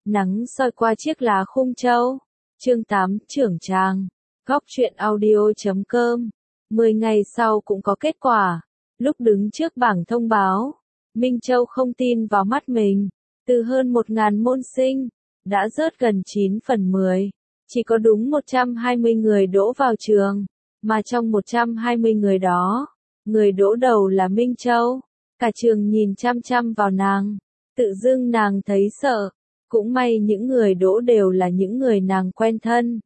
Nắng soi qua chiếc lá khung châu. Chương 8, trưởng tràng. Góc truyện audio.com. 10 ngày sau cũng có kết quả. Lúc đứng trước bảng thông báo, Minh Châu không tin vào mắt mình. Từ hơn 1.000 môn sinh, đã rớt gần 9 phần 10. Chỉ có đúng 120 người đỗ vào trường. Mà trong 120 người đó, người đỗ đầu là Minh Châu. Cả trường nhìn chăm chăm vào nàng. Tự dưng nàng thấy sợ. Cũng may những người đỗ đều là những người nàng quen thân.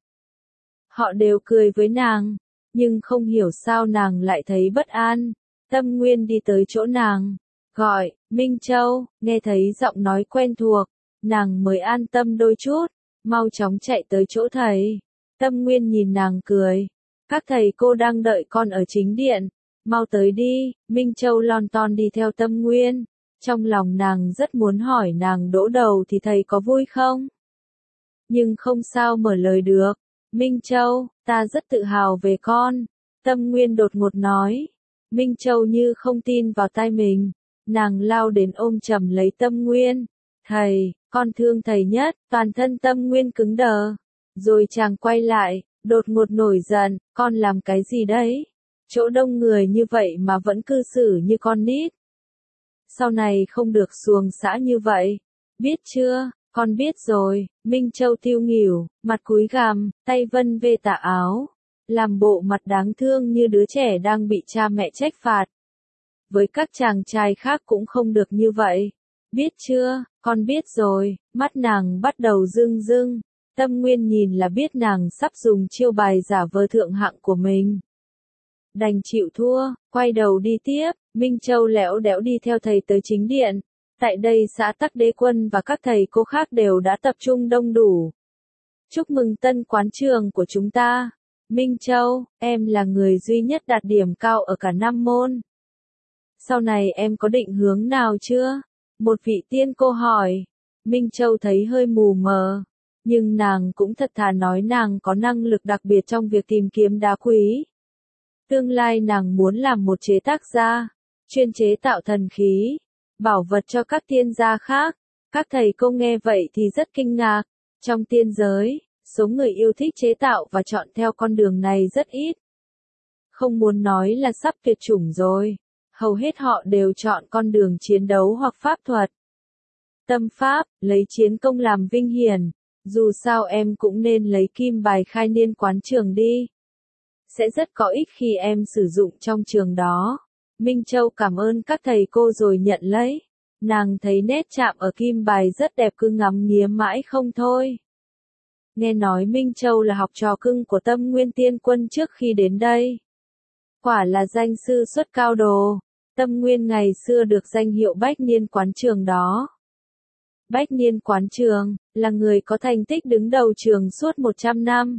Họ đều cười với nàng, nhưng không hiểu sao nàng lại thấy bất an. Tâm Nguyên đi tới chỗ nàng, gọi, Minh Châu, nghe thấy giọng nói quen thuộc, nàng mới an tâm đôi chút, mau chóng chạy tới chỗ thầy. Tâm Nguyên nhìn nàng cười, các thầy cô đang đợi con ở chính điện, mau tới đi. Minh Châu lon ton đi theo Tâm Nguyên. Trong lòng nàng rất muốn hỏi nàng đỗ đầu thì thầy có vui không? Nhưng không sao mở lời được. Minh Châu, ta rất tự hào về con. Tâm Nguyên đột ngột nói. Minh Châu như không tin vào tai mình. Nàng lao đến ôm chầm lấy Tâm Nguyên. Thầy, con thương thầy nhất. Toàn thân Tâm Nguyên cứng đờ. Rồi chàng quay lại, đột ngột nổi giận. Con làm cái gì đấy? Chỗ đông người như vậy mà vẫn cư xử như con nít. Sau này không được xuồng xã như vậy. Biết chưa? Con biết rồi. Minh Châu tiêu nghỉu, mặt cúi gằm, tay vân vê tà áo. Làm bộ mặt đáng thương như đứa trẻ đang bị cha mẹ trách phạt. Với các chàng trai khác cũng không được như vậy. Biết chưa? Con biết rồi. Mắt nàng bắt đầu rưng rưng. Tâm Nguyên nhìn là biết nàng sắp dùng chiêu bài giả vờ thượng hạng của mình. Đành chịu thua, quay đầu đi tiếp. Minh Châu lẽo đẽo đi theo thầy tới chính điện. Tại đây xã Tắc Đế Quân và các thầy cô khác đều đã tập trung đông đủ. Chúc mừng tân quán trường của chúng ta. Minh Châu, em là người duy nhất đạt điểm cao ở cả 5 môn. Sau này em có định hướng nào chưa? Một vị tiên cô hỏi. Minh Châu thấy hơi mù mờ. Nhưng nàng cũng thật thà nói nàng có năng lực đặc biệt trong việc tìm kiếm đá quý. Tương lai nàng muốn làm một chế tác gia, chuyên chế tạo thần khí, bảo vật cho các tiên gia khác. Các thầy cô nghe vậy thì rất kinh ngạc. Trong tiên giới, số người yêu thích chế tạo và chọn theo con đường này rất ít. Không muốn nói là sắp tuyệt chủng rồi. Hầu hết họ đều chọn con đường chiến đấu hoặc pháp thuật. Tâm pháp, lấy chiến công làm vinh hiển. Dù sao em cũng nên lấy kim bài khai niên quán trường đi. Sẽ rất có ích khi em sử dụng trong trường đó. Minh Châu cảm ơn các thầy cô rồi nhận lấy. Nàng thấy nét chạm ở kim bài rất đẹp cứ ngắm nghía mãi không thôi. Nghe nói Minh Châu là học trò cưng của Tâm Nguyên Tiên Quân trước khi đến đây. Quả là danh sư xuất cao đồ. Tâm Nguyên ngày xưa được danh hiệu Bách Niên Quán Trường đó. Bách Niên Quán Trường, là người có thành tích đứng đầu trường suốt 100 năm.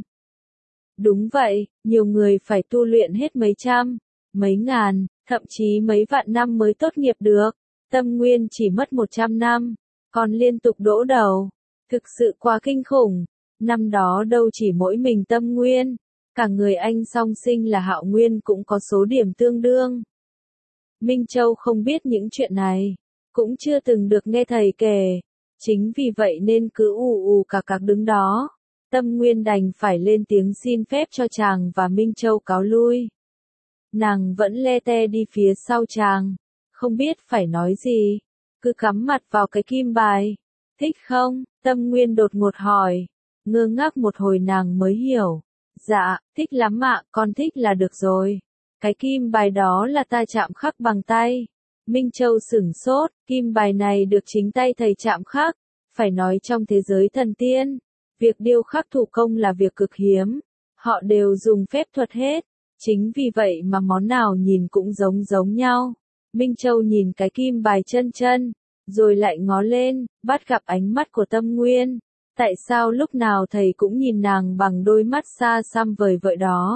Đúng vậy, nhiều người phải tu luyện hết mấy trăm, mấy ngàn, thậm chí mấy vạn năm mới tốt nghiệp được. Tâm Nguyên chỉ mất 100 năm, còn liên tục đỗ đầu. Thực sự quá kinh khủng. Năm đó đâu chỉ mỗi mình Tâm Nguyên, cả người anh song sinh là Hạo Nguyên cũng có số điểm tương đương. Minh Châu không biết những chuyện này, cũng chưa từng được nghe thầy kể. Chính vì vậy nên cứ ù ù cạc đứng đó. Tâm Nguyên đành phải lên tiếng xin phép cho chàng và Minh Châu cáo lui. Nàng vẫn le te đi phía sau chàng, không biết phải nói gì, cứ cắm mặt vào cái kim bài. Thích không? Tâm Nguyên đột ngột hỏi. Ngơ ngác một hồi nàng mới hiểu. Dạ, thích lắm ạ, con thích là được rồi. Cái kim bài đó là ta chạm khắc bằng tay. Minh Châu sửng sốt, kim bài này được chính tay thầy chạm khắc. Phải nói trong thế giới thần tiên, việc điêu khắc thủ công là việc cực hiếm. Họ đều dùng phép thuật hết. Chính vì vậy mà món nào nhìn cũng giống nhau. Minh Châu nhìn cái kim bài chân, rồi lại ngó lên, bắt gặp ánh mắt của Tâm Nguyên. Tại sao lúc nào thầy cũng nhìn nàng bằng đôi mắt xa xăm vời vợi đó?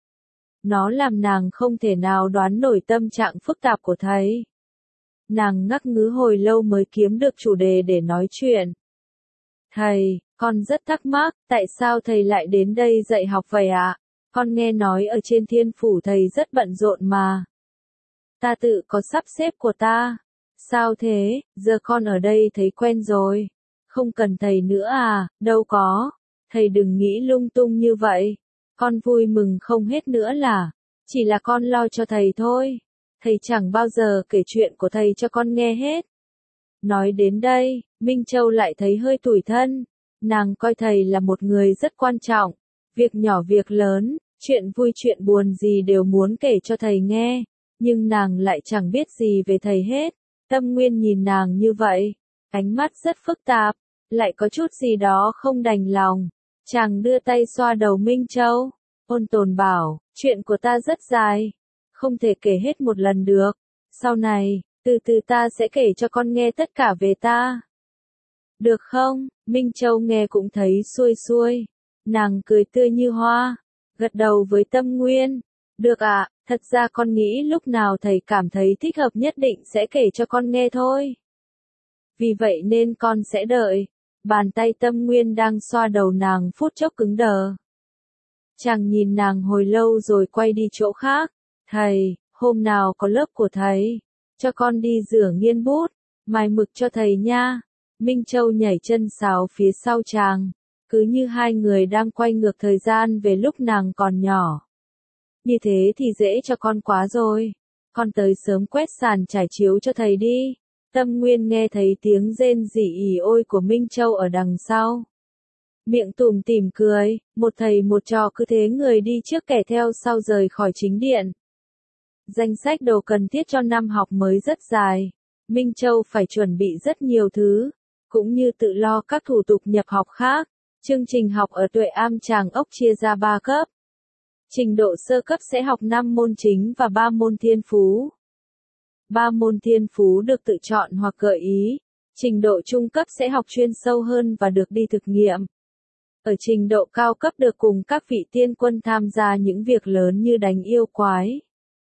Nó làm nàng không thể nào đoán nổi tâm trạng phức tạp của thầy. Nàng ngắc ngứ hồi lâu mới kiếm được chủ đề để nói chuyện. Thầy, con rất thắc mắc, tại sao thầy lại đến đây dạy học vậy ạ? Con nghe nói ở trên Thiên Phủ thầy rất bận rộn mà. Ta tự có sắp xếp của ta. Sao thế, giờ con ở đây thấy quen rồi. Không cần thầy nữa à, đâu có. Thầy đừng nghĩ lung tung như vậy. Con vui mừng không hết nữa là. Chỉ là con lo cho thầy thôi. Thầy chẳng bao giờ kể chuyện của thầy cho con nghe hết. Nói đến đây, Minh Châu lại thấy hơi tủi thân. Nàng coi thầy là một người rất quan trọng. Việc nhỏ việc lớn, chuyện vui chuyện buồn gì đều muốn kể cho thầy nghe. Nhưng nàng lại chẳng biết gì về thầy hết. Tâm Nguyên nhìn nàng như vậy. Ánh mắt rất phức tạp. Lại có chút gì đó không đành lòng. Chàng đưa tay xoa đầu Minh Châu. Ôn tồn bảo, chuyện của ta rất dài. Không thể kể hết một lần được. Sau này, từ từ ta sẽ kể cho con nghe tất cả về ta. Được không? Minh Châu nghe cũng thấy xuôi xuôi. Nàng cười tươi như hoa. Gật đầu với Tâm Nguyên. Được ạ, thật ra con nghĩ lúc nào thầy cảm thấy thích hợp nhất định sẽ kể cho con nghe thôi. Vì vậy nên con sẽ đợi. Bàn tay Tâm Nguyên đang xoa đầu nàng phút chốc cứng đờ. Chàng nhìn nàng hồi lâu rồi quay đi chỗ khác. Thầy, hôm nào có lớp của thầy, cho con đi rửa nghiên bút, mài mực cho thầy nha. Minh Châu nhảy chân sáo phía sau chàng, cứ như hai người đang quay ngược thời gian về lúc nàng còn nhỏ. Như thế thì dễ cho con quá rồi. Con tới sớm quét sàn trải chiếu cho thầy đi. Tâm Nguyên nghe thấy tiếng rên rỉ ỉ ôi của Minh Châu ở đằng sau. Miệng tủm tỉm cười, một thầy một trò cứ thế người đi trước kẻ theo sau rời khỏi chính điện. Danh sách đồ cần thiết cho năm học mới rất dài. Minh Châu phải chuẩn bị rất nhiều thứ, cũng như tự lo các thủ tục nhập học khác. Chương trình học ở Tuệ Am Tràng Ốc chia ra 3 cấp. Trình độ sơ cấp sẽ học 5 môn chính và 3 môn thiên phú. 3 môn thiên phú được tự chọn hoặc gợi ý. Trình độ trung cấp sẽ học chuyên sâu hơn và được đi thực nghiệm. Ở trình độ cao cấp được cùng các vị tiên quân tham gia những việc lớn như đánh yêu quái,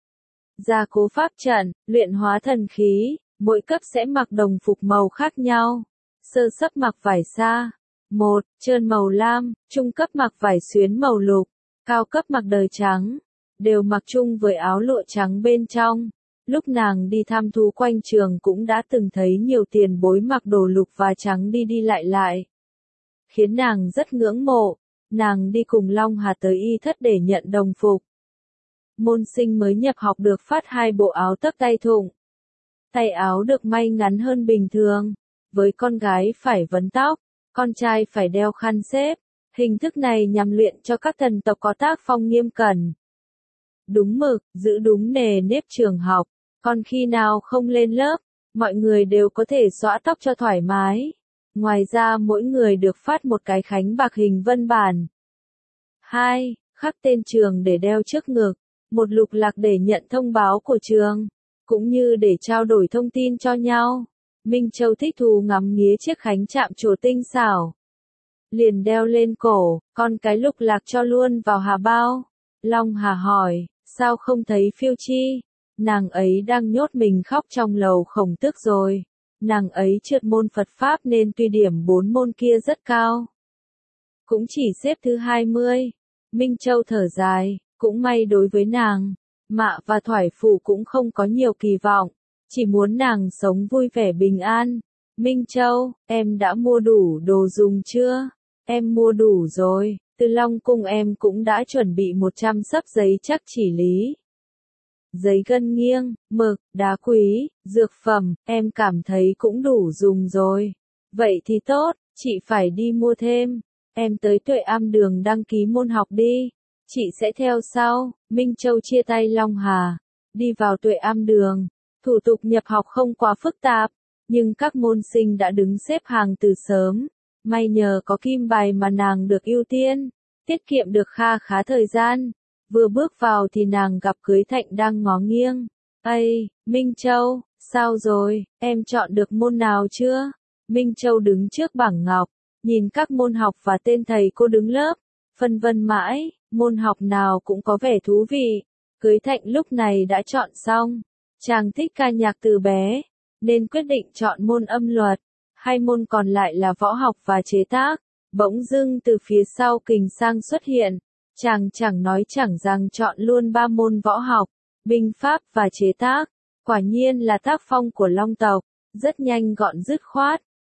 gia cố pháp trận, luyện hóa thần khí. Mỗi cấp sẽ mặc đồng phục màu khác nhau. Sơ cấp mặc vải sa, trơn màu lam, trung cấp mặc vải xuyến màu lục, cao cấp mặc đời trắng, đều mặc chung với áo lụa trắng bên trong. Lúc nàng đi thăm thú quanh trường cũng đã từng thấy nhiều tiền bối mặc đồ lục và trắng đi đi lại lại. Khiến nàng rất ngưỡng mộ. Nàng đi cùng Long Hà tới y thất để nhận đồng phục. Môn sinh mới nhập học được phát 2 bộ áo tấc tay thụng. Tay áo được may ngắn hơn bình thường. Với con gái phải vấn tóc, con trai phải đeo khăn xếp. Hình thức này nhằm luyện cho các thần tộc có tác phong nghiêm cẩn, đúng mực, giữ đúng nề nếp trường học. Còn khi nào không lên lớp, mọi người đều có thể xõa tóc cho thoải mái. Ngoài ra mỗi người được phát một cái khánh bạc hình vân bản. 2. Khắc tên trường để đeo trước ngực. Một lục lạc để nhận thông báo của trường, cũng như để trao đổi thông tin cho nhau. Minh Châu thích thú ngắm nghía chiếc khánh chạm trổ tinh xảo. Liền đeo lên cổ, con cái lục lạc cho luôn vào hà bao. Long Hà hỏi, sao không thấy Phiêu Chi? Nàng ấy đang nhốt mình khóc trong lầu Khổng Tước rồi. Nàng ấy trượt môn Phật Pháp nên tuy điểm 4 môn kia rất cao, cũng chỉ xếp thứ 20. Minh Châu thở dài, cũng may đối với nàng, Mạ và Thoải Phụ cũng không có nhiều kỳ vọng, chỉ muốn nàng sống vui vẻ bình an. Minh Châu, em đã mua đủ đồ dùng chưa? Em mua đủ rồi, từ Long Cung em cũng đã chuẩn bị 100 xấp giấy chắc chỉ lý. Giấy gân nghiêng, mực, đá quý, dược phẩm, em cảm thấy cũng đủ dùng rồi. Vậy thì tốt, chị phải đi mua thêm. Em tới Tuệ Am Đường đăng ký môn học đi. Chị sẽ theo sau. Minh Châu chia tay Long Hà, đi vào Tuệ Am Đường. Thủ tục nhập học không quá phức tạp, nhưng các môn sinh đã đứng xếp hàng từ sớm. May nhờ có kim bài mà nàng được ưu tiên, tiết kiệm được kha khá thời gian. Vừa bước vào thì nàng gặp Cưới Thạnh đang ngó nghiêng. Ây, Minh Châu, sao rồi, em chọn được môn nào chưa? Minh Châu đứng trước bảng ngọc, nhìn các môn học và tên thầy cô đứng lớp, phân vân mãi, môn học nào cũng có vẻ thú vị. Cưới Thạnh lúc này đã chọn xong, chàng thích ca nhạc từ bé, nên quyết định chọn môn âm luật. 2 môn còn lại là võ học và chế tác. Bỗng dưng từ phía sau Kình Sang xuất hiện. Chàng chẳng nói chẳng rằng chọn luôn 3 môn võ học, binh pháp và chế tác. Quả nhiên là tác phong của Long tộc, rất nhanh gọn dứt khoát.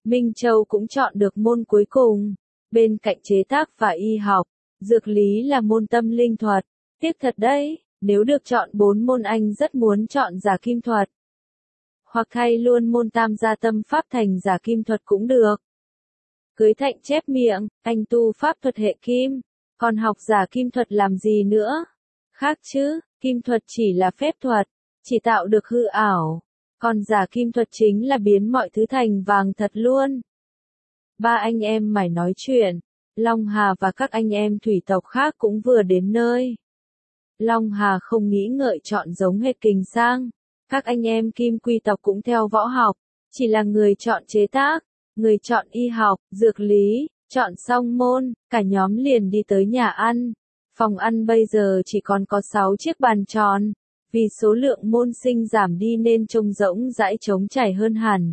Minh Châu cũng chọn được môn cuối cùng. Bên cạnh chế tác và y học, dược lý là môn tâm linh thuật. Tiếc thật đấy, nếu được chọn 4 môn anh rất muốn chọn giả kim thuật. Hoặc thay luôn môn tam gia tâm pháp thành giả kim thuật cũng được. Cưới Thạnh chép miệng, anh tu pháp thuật hệ kim, còn học giả kim thuật làm gì nữa? Khác chứ, kim thuật chỉ là phép thuật, chỉ tạo được hư ảo. Còn giả kim thuật chính là biến mọi thứ thành vàng thật luôn. Ba anh em mải nói chuyện, Long Hà và các anh em thủy tộc khác cũng vừa đến nơi. Long Hà không nghĩ ngợi chọn giống hệt Kình Sang. Các anh em kim quy tộc cũng theo võ học, chỉ là người chọn chế tác, người chọn y học, dược lý, chọn xong môn, cả nhóm liền đi tới nhà ăn. Phòng ăn bây giờ chỉ còn có 6 chiếc bàn tròn, vì số lượng môn sinh giảm đi nên trông rỗng rãi trống trải hơn hẳn.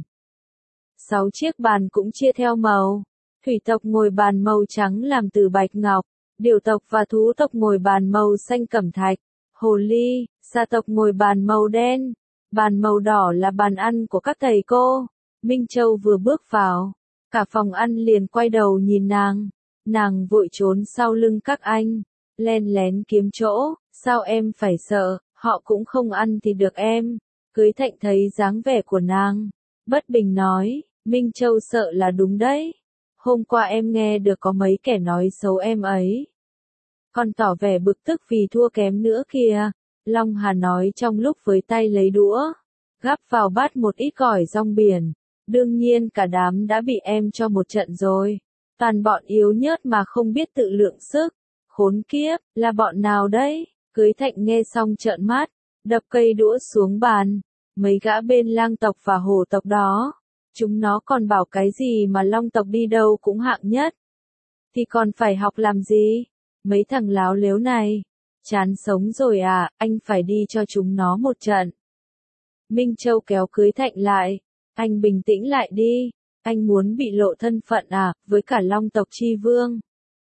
6 chiếc bàn cũng chia theo màu. Thủy tộc ngồi bàn màu trắng làm từ bạch ngọc, điểu tộc và thú tộc ngồi bàn màu xanh cẩm thạch, hồ ly, sa tộc ngồi bàn màu đen. Bàn màu đỏ là bàn ăn của các thầy cô. Minh Châu vừa bước vào, cả phòng ăn liền quay đầu nhìn nàng. Nàng vội trốn sau lưng các anh, len lén kiếm chỗ. Sao em phải sợ, họ cũng không ăn thì được em. Cưới Thạnh thấy dáng vẻ của nàng, bất bình nói, Minh Châu sợ là đúng đấy. Hôm qua em nghe được có mấy kẻ nói xấu em ấy. Còn tỏ vẻ bực tức vì thua kém nữa kìa. Long Hà nói trong lúc với tay lấy đũa, gắp vào bát một ít gỏi rong biển. Đương nhiên cả đám đã bị em cho một trận rồi. Toàn bọn yếu nhớt mà không biết tự lượng sức. Khốn kiếp, là bọn nào đấy? Cưới Thạnh nghe xong trợn mắt, đập cây đũa xuống bàn. Mấy gã bên lang tộc và hổ tộc đó, chúng nó còn bảo cái gì mà long tộc đi đâu cũng hạng nhất. Thì còn phải học làm gì? Mấy thằng láo lếu này, chán sống rồi à, anh phải đi cho chúng nó một trận. Minh Châu kéo Cưới Thạnh lại, anh bình tĩnh lại đi, anh muốn bị lộ thân phận à, với cả long tộc chi vương.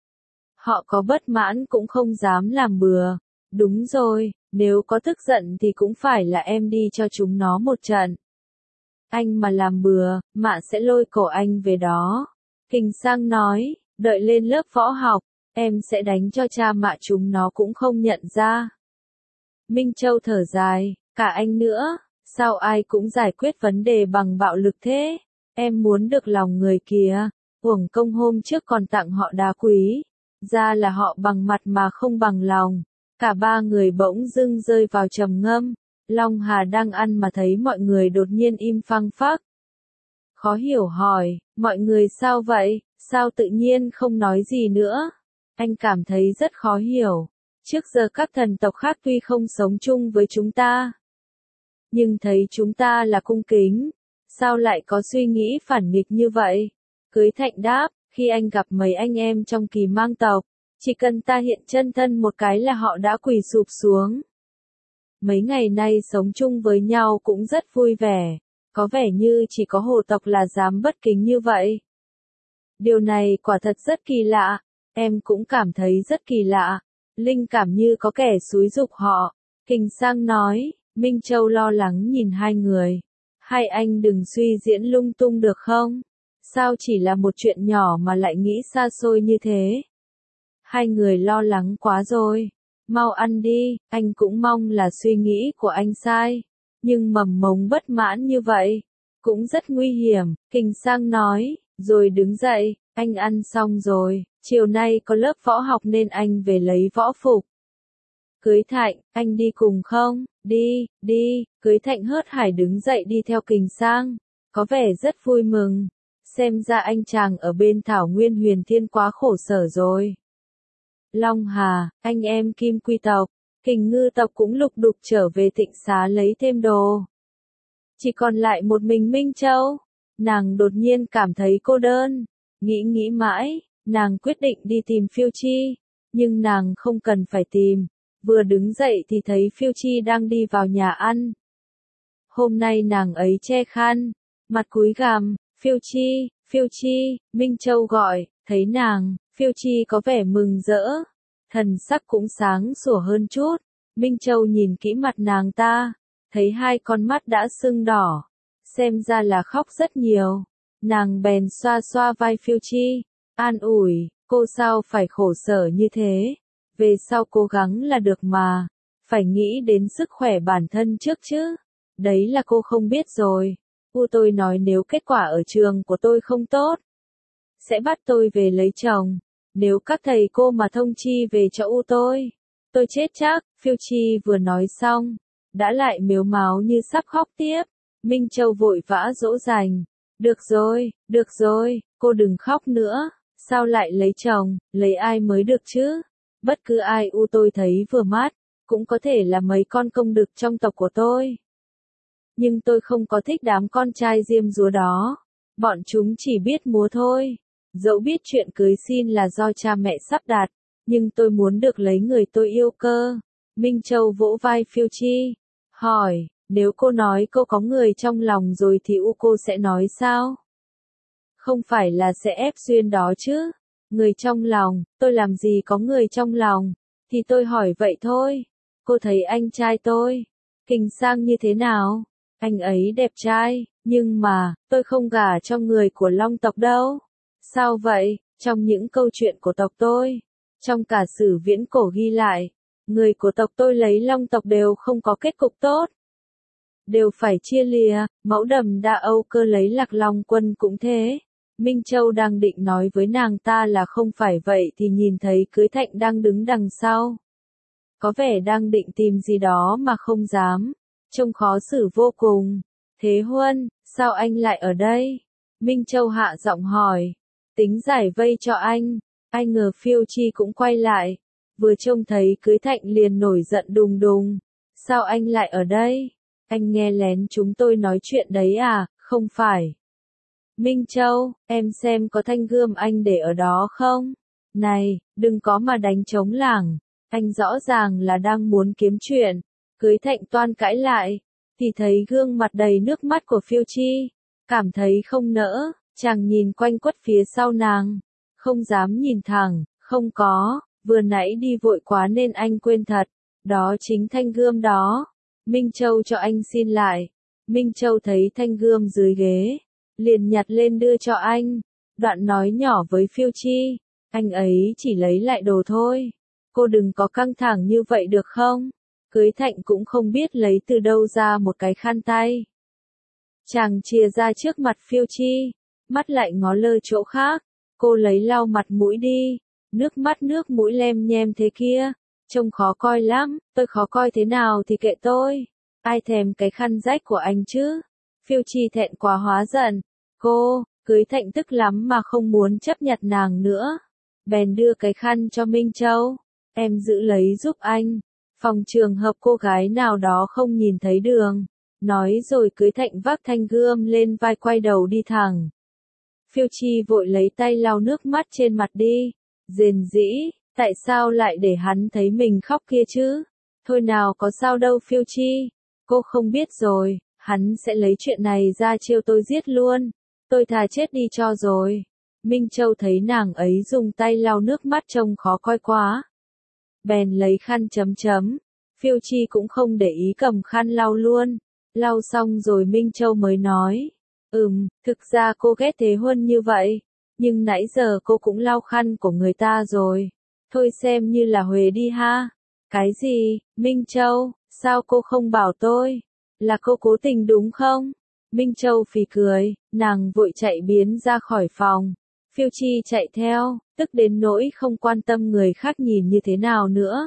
Họ có bất mãn cũng không dám làm bừa. Đúng rồi, nếu có tức giận thì cũng phải là em đi cho chúng nó một trận. Anh mà làm bừa, mạ sẽ lôi cổ anh về đó. Kình Sang nói, đợi lên lớp võ học, em sẽ đánh cho cha mạ chúng nó cũng không nhận ra. Minh Châu thở dài, cả anh nữa, sao ai cũng giải quyết vấn đề bằng bạo lực thế? Em muốn được lòng người kìa, uổng công hôm trước còn tặng họ đá quý. Ra là họ bằng mặt mà không bằng lòng. Cả ba người bỗng dưng rơi vào trầm ngâm. Long Hà đang ăn mà thấy mọi người đột nhiên im phăng phắc. Khó hiểu hỏi, mọi người sao vậy, sao tự nhiên không nói gì nữa? Anh cảm thấy rất khó hiểu. Trước giờ các thần tộc khác tuy không sống chung với chúng ta, nhưng thấy chúng ta là cung kính. Sao lại có suy nghĩ phản nghịch như vậy? Cưới Thạnh đáp, khi anh gặp mấy anh em trong Kỳ Mang tộc, chỉ cần ta hiện chân thân một cái là họ đã quỳ sụp xuống. Mấy ngày nay sống chung với nhau cũng rất vui vẻ, có vẻ như chỉ có hổ tộc là dám bất kính như vậy. Điều này quả thật rất kỳ lạ, em cũng cảm thấy rất kỳ lạ, linh cảm như có kẻ xúi giục họ. Kình Sang nói, Minh Châu lo lắng nhìn hai người. Hai anh đừng suy diễn lung tung được không? Sao chỉ là một chuyện nhỏ mà lại nghĩ xa xôi như thế? Hai người lo lắng quá rồi. Mau ăn đi, anh cũng mong là suy nghĩ của anh sai. Nhưng mầm mống bất mãn như vậy, cũng rất nguy hiểm, Kình Sang nói, rồi đứng dậy, anh ăn xong rồi, chiều nay có lớp võ học nên anh về lấy võ phục. Cưới Thạnh, anh đi cùng không? Đi, Cưới Thạnh hớt hải đứng dậy đi theo Kình Sang, có vẻ rất vui mừng. Xem ra anh chàng ở bên Thảo Nguyên Huyền Thiên quá khổ sở rồi. Long Hà, anh em Kim Quy tộc, Kình Ngư tộc cũng lục đục trở về Tịnh Xá lấy thêm đồ. Chỉ còn lại một mình Minh Châu. Nàng đột nhiên cảm thấy cô đơn. Nghĩ mãi, nàng quyết định đi tìm Phiêu Chi. Nhưng nàng không cần phải tìm. Vừa đứng dậy thì thấy Phiêu Chi đang đi vào nhà ăn. Hôm nay nàng ấy che khăn, mặt cúi gằm, Phiêu Chi, Minh Châu gọi, thấy nàng, Phiêu Chi có vẻ mừng rỡ, thần sắc cũng sáng sủa hơn chút. Minh Châu nhìn kỹ mặt nàng ta, thấy hai con mắt đã sưng đỏ, xem ra là khóc rất nhiều. Nàng bèn xoa xoa vai Phiêu Chi, an ủi, cô sao phải khổ sở như thế, về sau cố gắng là được mà, phải nghĩ đến sức khỏe bản thân trước chứ, đấy là cô không biết rồi. Tôi nói nếu kết quả ở trường của tôi không tốt, sẽ bắt tôi về lấy chồng, nếu các thầy cô mà thông chi về cho tôi chết chắc. Phiêu Chi vừa nói xong, đã lại mếu máo như sắp khóc tiếp. Minh Châu vội vã dỗ dành, được rồi, cô đừng khóc nữa, sao lại lấy chồng, lấy ai mới được chứ, bất cứ ai tôi thấy vừa mắt, cũng có thể là mấy con công đực trong tộc của tôi. Nhưng tôi không có thích đám con trai diêm dúa đó, bọn chúng chỉ biết múa thôi, dẫu biết chuyện cưới xin là do cha mẹ sắp đặt, nhưng tôi muốn được lấy người tôi yêu cơ. Minh Châu vỗ vai Phiêu Chi, hỏi, nếu cô nói cô có người trong lòng rồi thì cô sẽ nói sao? Không phải là sẽ ép duyên đó chứ? Người trong lòng, tôi làm gì có người trong lòng, thì tôi hỏi vậy thôi. Cô thấy anh trai tôi, Kình Sang như thế nào? Anh ấy đẹp trai, nhưng mà, tôi không gả cho người của Long tộc đâu. Sao vậy? Trong những câu chuyện của tộc tôi, trong cả sử viễn cổ ghi lại, người của tộc tôi lấy Long tộc đều không có kết cục tốt. Đều phải chia lìa, mẫu Đầm Đa Âu Cơ lấy Lạc Long Quân cũng thế. Minh Châu đang định nói với nàng ta là không phải vậy thì nhìn thấy Cưới Thạnh đang đứng đằng sau. Có vẻ đang định tìm gì đó mà không dám, trông khó xử vô cùng. Thế Huân, sao anh lại ở đây? Minh Châu hạ giọng hỏi, tính giải vây cho anh. Ai ngờ Phiêu Chi cũng quay lại, vừa trông thấy Cưới Thạnh liền nổi giận đùng đùng. Sao anh lại ở đây? Anh nghe lén chúng tôi nói chuyện đấy à? Không phải. Minh Châu, em xem có thanh gươm anh để ở đó không? Này, đừng có mà đánh trống lảng, anh rõ ràng là đang muốn kiếm chuyện. Cưới Thạnh toan cãi lại, thì thấy gương mặt đầy nước mắt của Phiêu Chi, cảm thấy không nỡ, chàng nhìn quanh quất phía sau nàng, không dám nhìn thẳng, không có, vừa nãy đi vội quá nên anh quên thật, đó chính thanh gươm đó. Minh Châu cho anh xin lại. Minh Châu thấy thanh gươm dưới ghế, liền nhặt lên đưa cho anh, đoạn nói nhỏ với Phiêu Chi, anh ấy chỉ lấy lại đồ thôi, cô đừng có căng thẳng như vậy được không? Cưới Thạnh cũng không biết lấy từ đâu ra một cái khăn tay. Chàng chìa ra trước mặt Phiêu Chi, mắt lại ngó lơ chỗ khác, cô lấy lau mặt mũi đi, nước mắt nước mũi lem nhem thế kia, trông khó coi lắm, tôi khó coi thế nào thì kệ tôi, ai thèm cái khăn rách của anh chứ? Phiêu Chi thẹn quá hóa giận, Cưới Thạnh tức lắm mà không muốn chấp nhận nàng nữa, bèn đưa cái khăn cho Minh Châu, em giữ lấy giúp anh, phòng trường hợp cô gái nào đó không nhìn thấy đường, nói rồi Cưới Thạnh vác thanh gươm lên vai quay đầu đi thẳng. Phiêu Chi vội lấy tay lau nước mắt trên mặt đi, rền rĩ, tại sao lại để hắn thấy mình khóc kia chứ? Thôi nào có sao đâu Phiêu Chi, cô không biết rồi, hắn sẽ lấy chuyện này ra trêu tôi giết luôn, tôi thà chết đi cho rồi. Minh Châu thấy nàng ấy dùng tay lau nước mắt trông khó coi quá, bèn lấy khăn chấm chấm, Phiêu Chi cũng không để ý cầm khăn lau luôn, lau xong rồi Minh Châu mới nói, thực ra cô ghét Thế Huân như vậy, nhưng nãy giờ cô cũng lau khăn của người ta rồi, thôi xem như là huề đi ha. Cái gì, Minh Châu, sao cô không bảo tôi, là cô cố tình đúng không? Minh Châu phì cười, nàng vội chạy biến ra khỏi phòng, Phiêu Chi chạy theo, tức đến nỗi không quan tâm người khác nhìn như thế nào nữa.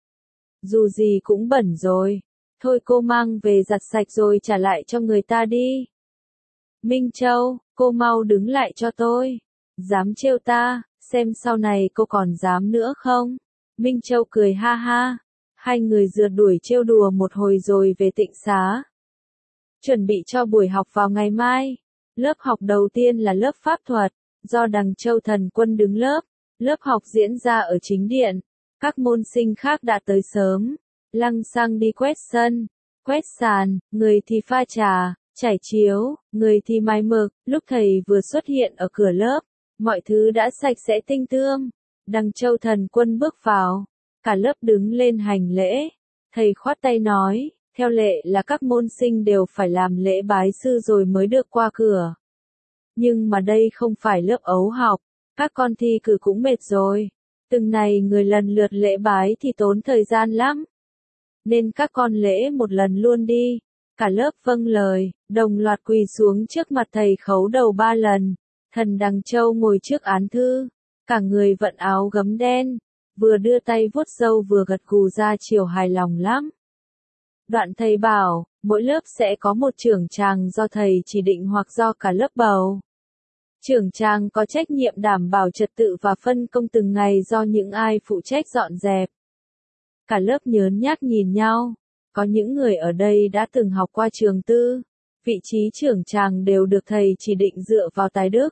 Dù gì cũng bẩn rồi, thôi cô mang về giặt sạch rồi trả lại cho người ta đi. Minh Châu, cô mau đứng lại cho tôi, dám trêu ta, xem sau này cô còn dám nữa không? Minh Châu cười ha ha, hai người rượt đuổi trêu đùa một hồi rồi về tịnh xá. Chuẩn bị cho buổi học vào ngày mai, lớp học đầu tiên là lớp pháp thuật, do Đằng Châu Thần Quân đứng lớp, lớp học diễn ra ở chính điện, các môn sinh khác đã tới sớm, lăng xăng đi quét sân, quét sàn, người thì pha trà, trải chiếu, người thì mài mực, lúc thầy vừa xuất hiện ở cửa lớp, mọi thứ đã sạch sẽ tinh tươm, Đằng Châu Thần Quân bước vào, cả lớp đứng lên hành lễ, thầy khoát tay nói, theo lệ là các môn sinh đều phải làm lễ bái sư rồi mới được qua cửa. Nhưng mà đây không phải lớp ấu học, các con thi cử cũng mệt rồi. Từng này người lần lượt lễ bái thì tốn thời gian lắm. Nên các con lễ một lần luôn đi. Cả lớp vâng lời, đồng loạt quỳ xuống trước mặt thầy khấu đầu 3 lần. Thần Đằng Châu ngồi trước án thư, cả người vận áo gấm đen, vừa đưa tay vuốt râu vừa gật gù ra chiều hài lòng lắm. Đoạn thầy bảo, mỗi lớp sẽ có một trưởng tràng do thầy chỉ định hoặc do cả lớp bầu. Trưởng tràng có trách nhiệm đảm bảo trật tự và phân công từng ngày do những ai phụ trách dọn dẹp. Cả lớp nhớn nhác nhìn nhau, có những người ở đây đã từng học qua trường tư, vị trí trưởng tràng đều được thầy chỉ định dựa vào tài đức.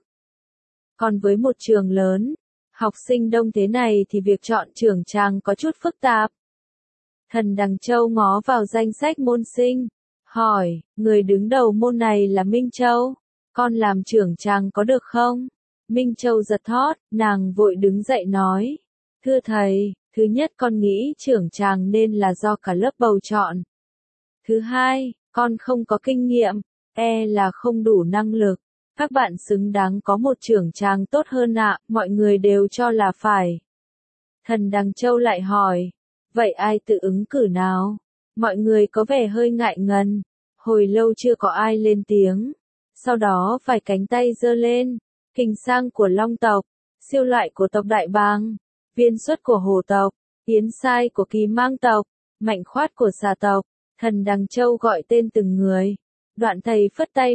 Còn với một trường lớn, học sinh đông thế này thì việc chọn trưởng tràng có chút phức tạp. Thần Đằng Châu ngó vào danh sách môn sinh, hỏi, người đứng đầu môn này là Minh Châu, con làm trưởng tràng có được không? Minh Châu giật thót, nàng vội đứng dậy nói, thưa thầy, thứ nhất con nghĩ trưởng tràng nên là do cả lớp bầu chọn. Thứ hai, con không có kinh nghiệm, là không đủ năng lực. Các bạn xứng đáng có một trưởng tràng tốt hơn ạ, mọi người đều cho là phải. Thần Đằng Châu lại hỏi, vậy ai tự ứng cử nào? Mọi người có vẻ hơi ngại ngần, hồi lâu chưa có ai lên tiếng. Sau đó vài cánh tay giơ lên, Kình Sang của Long tộc, Siêu Loại của tộc Đại Bàng, Viên Xuất của Hổ tộc, Yến Sai của Kỳ Mang tộc, Mạnh Khoát của Xà tộc. Thần Đằng Châu gọi tên từng người. Đoạn thầy phất tay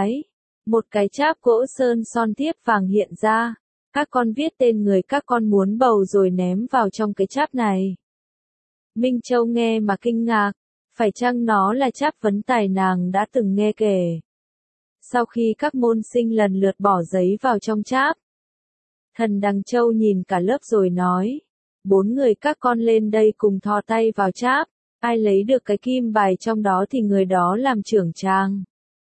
một cái cháp gỗ sơn son thiếp vàng hiện ra. Các con viết tên người các con muốn bầu rồi ném vào trong cái cháp này. Minh Châu nghe mà kinh ngạc, phải chăng nó là cháp vấn tài nàng đã từng nghe kể. Sau khi các môn sinh lần lượt bỏ giấy vào trong cháp, Thần Đằng Châu nhìn cả lớp rồi nói, 4 người các con lên đây cùng thò tay vào cháp, ai lấy được cái kim bài trong đó thì người đó làm trưởng tràng.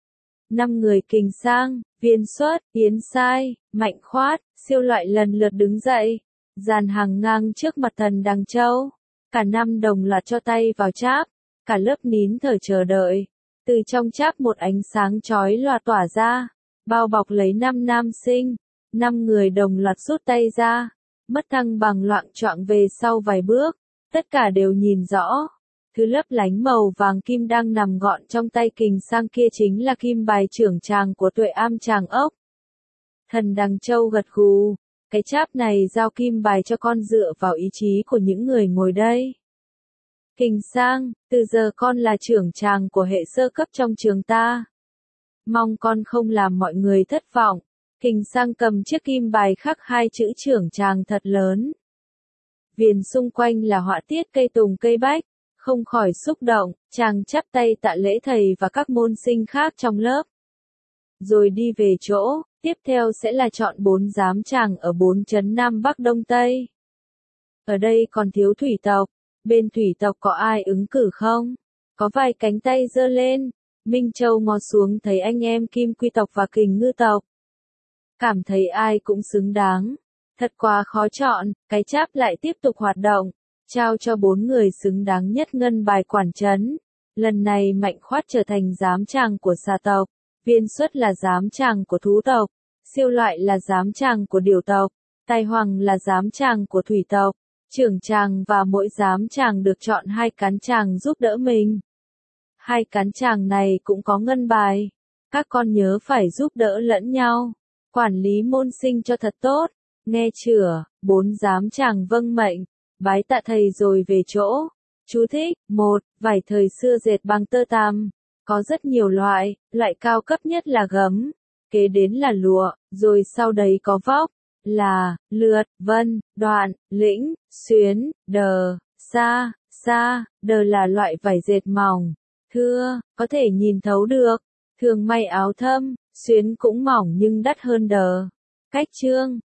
5 người Kình Sang, Viên Xuất, Yến Sai, Mạnh Khoát, Siêu Loại lần lượt đứng dậy, dàn hàng ngang trước mặt Thần Đằng Châu. Cả 5 đồng loạt cho tay vào cháp, cả lớp nín thở chờ đợi. Từ trong cháp một ánh sáng chói lòa tỏa ra, bao bọc lấy 5 nam sinh. 5 người đồng loạt rút tay ra, mất thăng bằng loạng choạng về sau vài bước, tất cả đều nhìn rõ. Thứ lấp lánh màu vàng kim đang nằm gọn trong tay Kình Sang kia chính là kim bài trưởng tràng của Tuệ Am Tràng Ốc. Thần Đằng Châu gật gù, cái cháp này giao kim bài cho con dựa vào ý chí của những người ngồi đây. Kình Sang, từ giờ con là trưởng tràng của hệ sơ cấp trong trường ta. Mong con không làm mọi người thất vọng. Kình Sang cầm chiếc kim bài khắc 2 chữ trưởng tràng thật lớn. Viền xung quanh là họa tiết cây tùng cây bách, không khỏi xúc động, chàng chắp tay tạ lễ thầy và các môn sinh khác trong lớp. Rồi đi về chỗ, tiếp theo sẽ là chọn 4 giám tràng ở 4 trấn Nam Bắc Đông Tây. Ở đây còn thiếu thủy tộc, bên thủy tộc có ai ứng cử không? Có vài cánh tay giơ lên, Minh Châu ngó xuống thấy anh em Kim Quy tộc và Kình Ngư tộc. Cảm thấy ai cũng xứng đáng. Thật quá khó chọn, cái cháp lại tiếp tục hoạt động, trao cho 4 người xứng đáng nhất ngân bài quản trấn. Lần này Mạnh Khoát trở thành giám tràng của Xà tộc, Viên Xuất là giám tràng của Thú tộc, Siêu Loại là giám tràng của Điểu tộc, Tài Hoàng là giám tràng của Thủy tộc. Trưởng tràng và mỗi giám tràng được chọn 2 cán tràng giúp đỡ mình. 2 cán tràng này cũng có ngân bài. Các con nhớ phải giúp đỡ lẫn nhau. Quản lý môn sinh cho thật tốt. Nghe chưa? 4 giám tràng vâng mệnh, bái tạ thầy rồi về chỗ. Chú thích: 1. Vải thời xưa dệt bằng tơ tằm. Có rất nhiều loại, loại cao cấp nhất là gấm. Kế đến là lụa, rồi sau đấy có vóc, là, lượt, vân, đoạn, lĩnh, xuyến, đờ, sa, đờ là loại vải dệt mỏng, thưa, có thể nhìn thấu được. Thường may áo thâm, xuyến cũng mỏng nhưng đắt hơn đờ. Cách chương